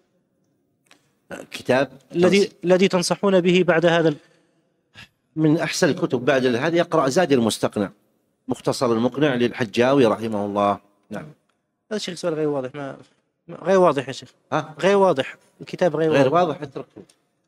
B: كتاب
A: الذي الذي تنصحون به بعد هذا؟
B: من أحسن الكتب بعد هذا يقرأ زاد المستقنع، مختصر المقنع للحجاوي رحمه الله. نعم.
A: هذا الشيخ سؤال غير واضح، ما غير واضح يا شيخ.
B: ها؟
A: غير واضح الكتاب، غير,
B: غير واضح, واضح. اتركه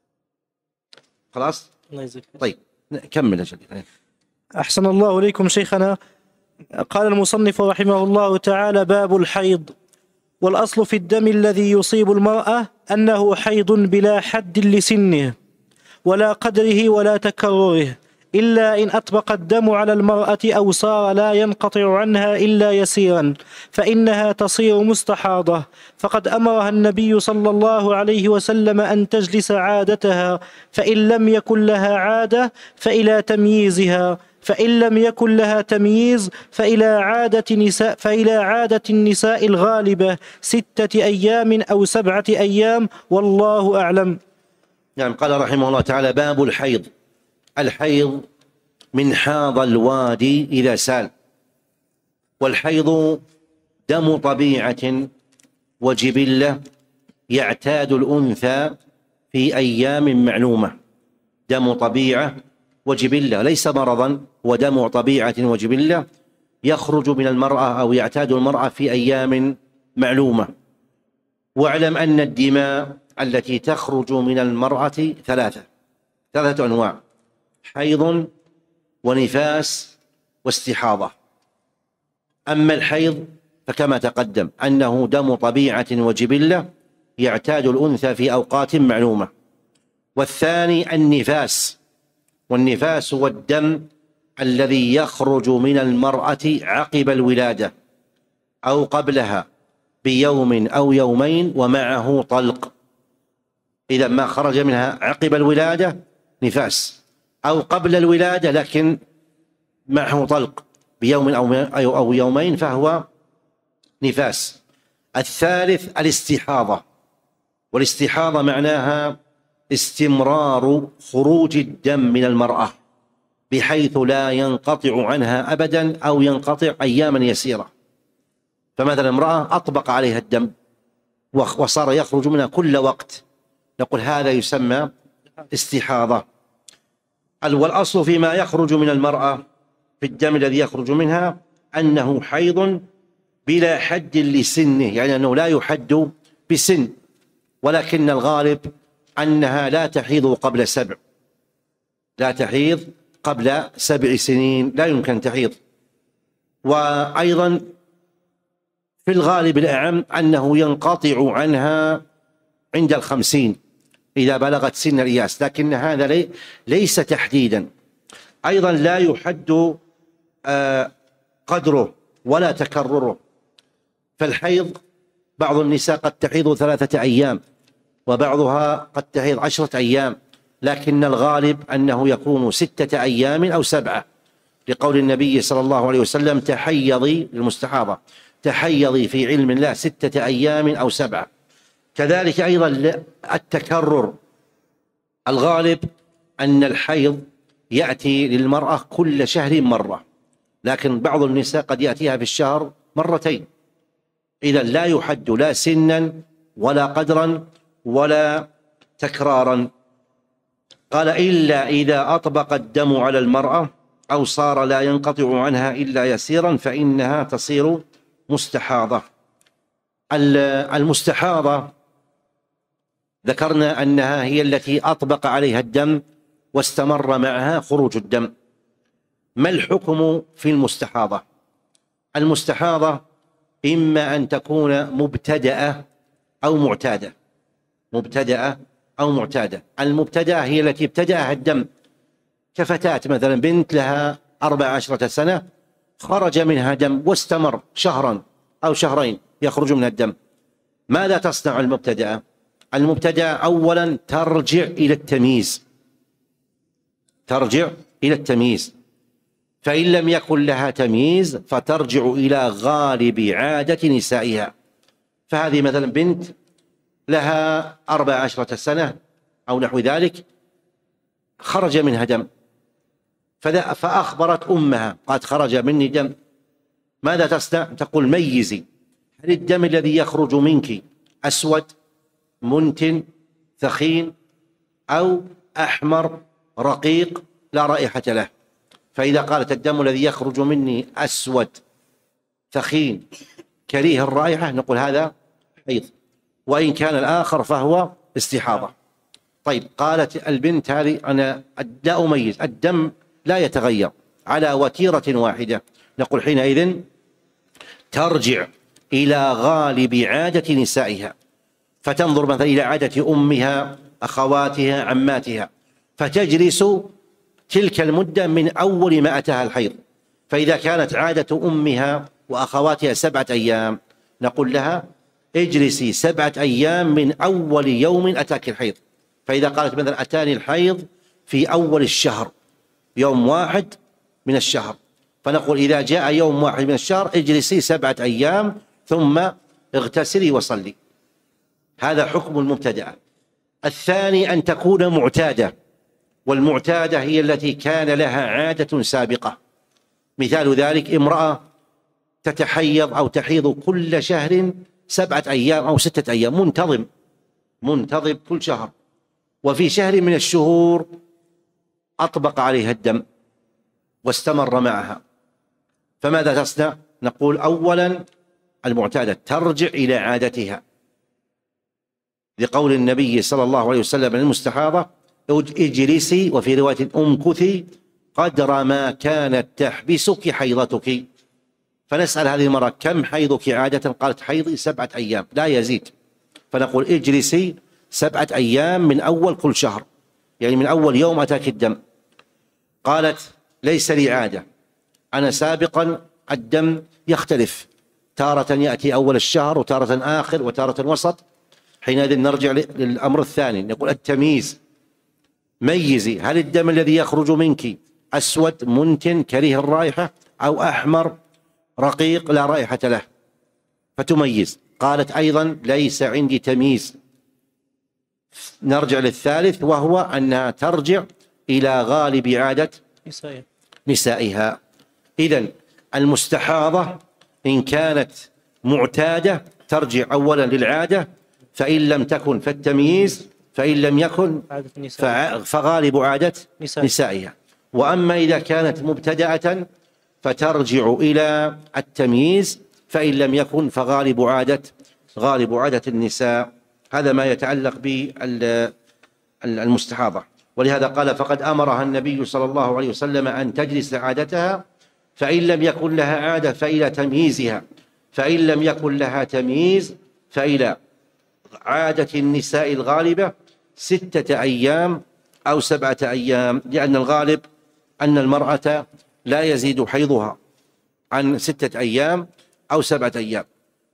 B: خلاص.
A: الله يجزيك.
B: طيب كمل يا شيخ.
A: أحسن الله إليكم شيخنا. قال المصنف رحمه الله تعالى: باب الحيض. والأصل في الدم الذي يصيب المرأة أنه حيض بلا حد لسنه ولا قدره ولا تكرره، إلا إن أطبق الدم على المرأة أو صار لا ينقطع عنها إلا يسيرا فإنها تصير مستحاضة، فقد أمرها النبي صلى الله عليه وسلم أن تجلس عادتها، فإن لم يكن لها عادة فإلى تمييزها، فإن لم يكن لها تمييز فإلى عادة نساء فإلى عادة النساء الغالبة ستة أيام أو سبعة أيام، والله أعلم.
B: يعني قال رحمه الله تعالى: باب الحيض. الحيض من حاض الوادي إذا سال، والحيض دم طبيعة وجبلة يعتاد الأنثى في أيام معلومة. دم طبيعة وجبلة، ليس مرضا، ودم طبيعة وجبلة يخرج من المرأة أو يعتاد المرأة في أيام معلومة. واعلم أن الدماء التي تخرج من المرأة ثلاثة ثلاثة أنواع: حيض ونفاس واستحاضة. أما الحيض فكما تقدم أنه دم طبيعة وجبلة يعتاد الأنثى في أوقات معلومة. والثاني النفاس، والنفاس هو الدم الذي يخرج من المرأة عقب الولادة أو قبلها بيوم أو يومين ومعه طلق. إذا ما خرج منها عقب الولادة نفاس، أو قبل الولادة لكن معه طلق بيوم أو يومين فهو نفاس. الثالث الاستحاضة، والاستحاضة معناها استمرار خروج الدم من المرأة بحيث لا ينقطع عنها أبدا أو ينقطع أياما يسيرة. فمثلا امرأة أطبق عليها الدم وصار يخرج منها كل وقت، نقول هذا يسمى استحاضة. والأصل فيما يخرج من المرأة في الدم الذي يخرج منها أنه حيض بلا حد لسنه، يعني أنه لا يحد بسن، ولكن الغالب أنها لا تحيض قبل سبع لا تحيض قبل سبع سنين، لا يمكن تحيض. وأيضا في الغالب الأعم أنه ينقطع عنها عند الخمسين إذا بلغت سن الإياس، لكن هذا لي ليس تحديدا. أيضا لا يحد قدره ولا تكرره. فالحيض بعض النساء قد تحيض ثلاثة أيام وبعضها قد تحيض عشرة أيام، لكن الغالب أنه يكون ستة أيام أو سبعة، لقول النبي صلى الله عليه وسلم: تحيضي للمستحاضة تحيضي في علم الله ستة أيام أو سبعة. كذلك أيضا التكرر، الغالب أن الحيض يأتي للمرأة كل شهر مرة، لكن بعض النساء قد يأتيها في الشهر مرتين. إذا لا يحد لا سنا ولا قدرا ولا تكرارا. قال: إلا إذا أطبق الدم على المرأة أو صار لا ينقطع عنها إلا يسيرا فإنها تصير مستحاضة. المستحاضة ذكرنا أنها هي التي أطبق عليها الدم واستمر معها خروج الدم. ما الحكم في المستحاضة؟ المستحاضة إما أن تكون مبتدأة أو معتادة. مبتدأة أو معتادة. المبتدأة هي التي ابتدأها الدم، كفتاة مثلا، بنت لها أربع عشرة سنة خرج منها دم واستمر شهرا أو شهرين يخرج منها الدم. ماذا تصنع المبتدأة؟ المبتدأة أولا ترجع إلى التمييز، ترجع إلى التمييز، فإن لم يكن لها تمييز فترجع إلى غالب عادة نسائها. فهذه مثلا بنت لها أربع عشرة سنة أو نحو ذلك، خرج منها دم، فأخبرت أمها قد خرج مني دم. ماذا تصنع؟ تقول ميزي، هل الدم الذي يخرج منك أسود منتن ثخين أو أحمر رقيق لا رائحة له؟ فإذا قالت الدم الذي يخرج مني أسود ثخين كريه الرائحة نقول هذا حيض، وإن كان الآخر فهو استحاضة. طيب قالت البنت هذه أنا لا أميز، الدم لا يتغير على وتيرة واحدة، نقول حينئذ ترجع إلى غالب عادة نسائها، فتنظر مثلا إلى عادة أمها أخواتها عماتها، فتجلس تلك المدة من أول ما أتاها الحيض. فإذا كانت عادة أمها وأخواتها سبعة أيام نقول لها اجلسي سبعة أيام من أول يوم أتاك الحيض. فإذا قالت مثلا أتاني الحيض في أول الشهر يوم واحد من الشهر، فنقول إذا جاء يوم واحد من الشهر اجلسي سبعة أيام ثم اغتسلي وصلي. هذا حكم المبتدأة. الثاني أن تكون معتادة، والمعتادة هي التي كان لها عادة سابقة. مثال ذلك امرأة تتحيض أو تحيض كل شهر سبعة أيام أو ستة أيام، منتظم منتظم كل شهر، وفي شهر من الشهور أطبق عليها الدم واستمر معها، فماذا تصنع؟ نقول أولا المعتادة ترجع إلى عادتها لقول النبي صلى الله عليه وسلم للمستحاضة اجلسي، وفي رواية امكثي قدر ما كانت تحبسك حيضتك. فنسأل هذه المرأة كم حيضك عادة؟ قالت حيضي سبعة أيام لا يزيد، فنقول اجلسي سبعة أيام من أول كل شهر، يعني من أول يوم أتاك الدم. قالت ليس لي عادة، أنا سابقا الدم يختلف، تارة يأتي أول الشهر وتارة آخر وتارة وسط. حينئذ نرجع للأمر الثاني، نقول التمييز، ميزي هل الدم الذي يخرج منك أسود منتن كريه الرائحة أو أحمر رقيق لا رائحة له، فتميز. قالت أيضا ليس عندي تمييز. نرجع للثالث وهو أنها ترجع إلى غالب عادة نسائها. إذن المستحاضة إن كانت معتادة ترجع أولا للعادة، فإن لم تكن فالتمييز، فإن لم يكن فغالب عادة نسائها. وأما إذا كانت مبتدأة فترجع إلى التمييز، فإن لم يكن فغالب عادة غالب عادة النساء. هذا ما يتعلق بالمستحاضة. ولهذا قال فقد أمرها النبي صلى الله عليه وسلم أن تجلس عادتها، فإن لم يكن لها عادة فإلى تمييزها، فإن لم يكن لها تمييز فإلى عادة النساء الغالبة ستة أيام أو سبعة أيام، لأن الغالب أن المرأة لا يزيد حيضها عن ستة أيام أو سبعة أيام.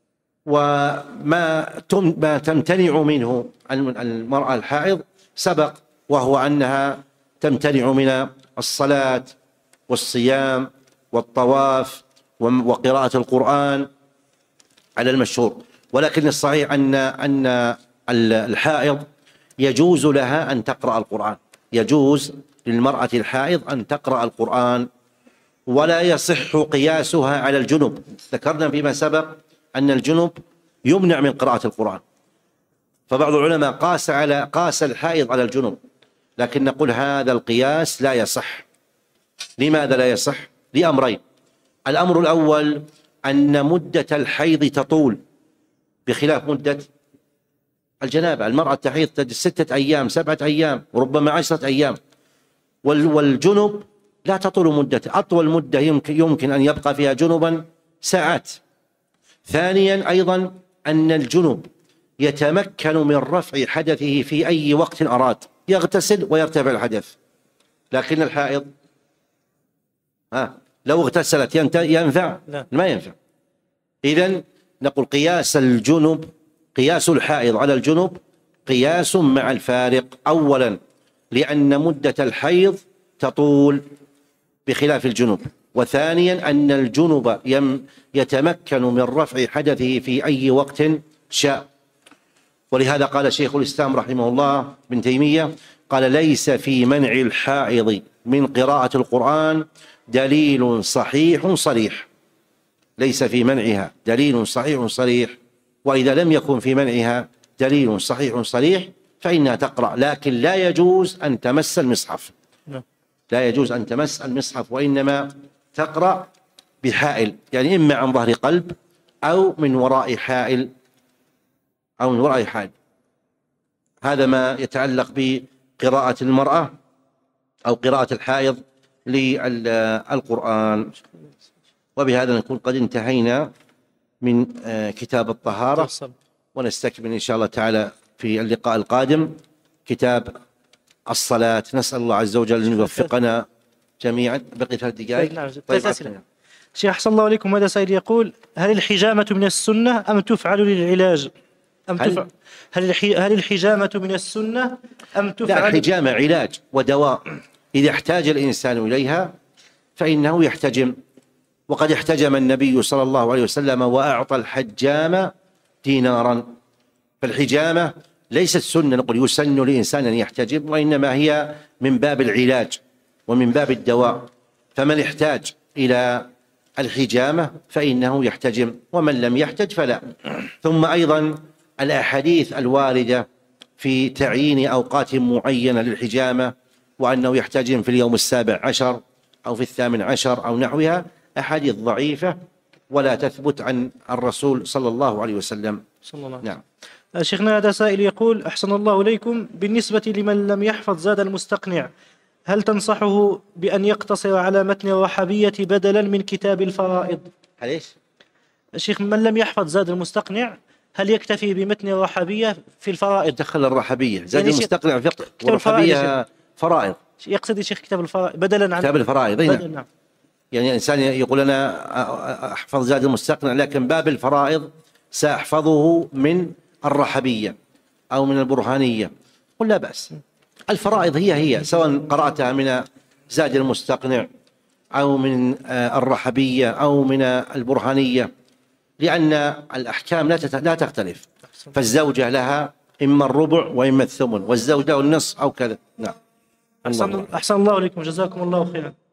B: وما ما تمتنع منه المرأة الحائض سبق، وهو أنها تمتنع من الصلاة والصيام والطواف وقراءة القرآن على المشهور. ولكن الصحيح أن أن الحائض يجوز لها أن تقرأ القرآن، يجوز للمرأة الحائض أن تقرأ القرآن، ولا يصح قياسها على الجنب. ذكرنا فيما سبق أن الجنب يمنع من قراءة القرآن، فبعض العلماء قاس على قاس الحائض على الجنب، لكن نقول هذا القياس لا يصح. لماذا لا يصح؟ لأمرين. الأمر الأول أن مدة الحيض تطول بخلاف مدة الجنابة. المرأة تحيض ستة أيام سبعة أيام وربما عشرة أيام، والجنب لا تطول مدته، أطول مدة يمكن, يمكن أن يبقى فيها جنبا ساعات. ثانيا أيضا أن الجنب يتمكن من رفع حدثه في أي وقت أراد، يغتسل ويرتفع الحدث. لكن الحائض ها لو اغتسلت ينفع؟
A: لا.
B: ما ينفع. إذن نقول قياس الجنب، قياس الحائض على الجنب قياس مع الفارق. أولا لأن مدة الحيض تطول بخلاف الجنب، وثانيا أن الجنب يتمكن من رفع حدثه في أي وقت شاء. ولهذا قال شيخ الإسلام رحمه الله ابن تيمية قال: ليس في منع الحائض من قراءة القرآن دليل صحيح صريح. ليس في منعها دليل صحيح صريح، وإذا لم يكن في منعها دليل صحيح صريح فإنها تقرأ، لكن لا يجوز أن تمس المصحف. لا يجوز أن تمس المصحف، وإنما تقرأ بحائل، يعني إما عن ظهر قلب أو من وراء حائل أو من وراء حائل. هذا ما يتعلق بقراءة المرأة أو قراءة الحائض للقرآن. وبهذا نكون قد انتهينا من كتاب الطهارة، ونستكمل إن شاء الله تعالى في اللقاء القادم كتاب الصلاة. نسأل الله عز وجل أن يوفقنا جميعا. بقي ثلاث دقائق.
A: نعم. طيب شيخ أحسن الله عليكم، هذا سائل يقول: هل الحجامة من السنة أم تفعل للعلاج؟ أم هل, تفعل هل, هل الحجامة من السنة أم تفعل؟
B: لا، الحجامة علاج ودواء، إذا احتاج الإنسان إليها فإنه يحتجم. وقد احتجم النبي صلى الله عليه وسلم وأعطى الحجام دينارا. فالحجامة ليست سنة نقول يسن لإنسان أن يحتجم، وإنما هي من باب العلاج ومن باب الدواء. فمن احتاج إلى الحجامة فإنه يحتجم، ومن لم يحتج فلا. ثم أيضا الأحاديث الواردة في تعيين أوقات معينة للحجامة، وأنه يحتجم في اليوم السابع عشر أو في الثامن عشر أو نحوها، أحاديث ضعيفة ولا تثبت عن الرسول صلى الله عليه وسلم.
A: صلى الله عليه
B: نعم.
A: وسلم. شيخنا هذا سائل يقول: أحسن الله إليكم، بالنسبة لمن لم يحفظ زاد المستقنع، هل تنصحه بأن يقتصر على متن الرحبية بدلا من كتاب الفرائض؟
B: هل إيش؟
A: الشيخ من لم يحفظ زاد المستقنع هل يكتفي بمتن الرحبية في الفرائض؟
B: دخل الرحبية زاد
A: يعني
B: المستقنع فقه، والرحبية فرائض.
A: يقصد الشيخ كتاب الفرائض بدلا عن
B: كتاب الفرائض.
A: بدل نعم.
B: يعني إنسان يقول أنا أحفظ زاد المستقنع لكن باب الفرائض سأحفظه من الرحبية أو من البرهانية، قل لا بأس. الفرائض هي هي سواء قرأتها من زاد المستقنع أو من الرحبية أو من البرهانية، لأن الأحكام لا تختلف. فالزوجة لها إما الربع وإما الثمن، والزوج له النصف أو كذا. نعم.
A: أحسن الله عليكم، جزاكم الله خيرا.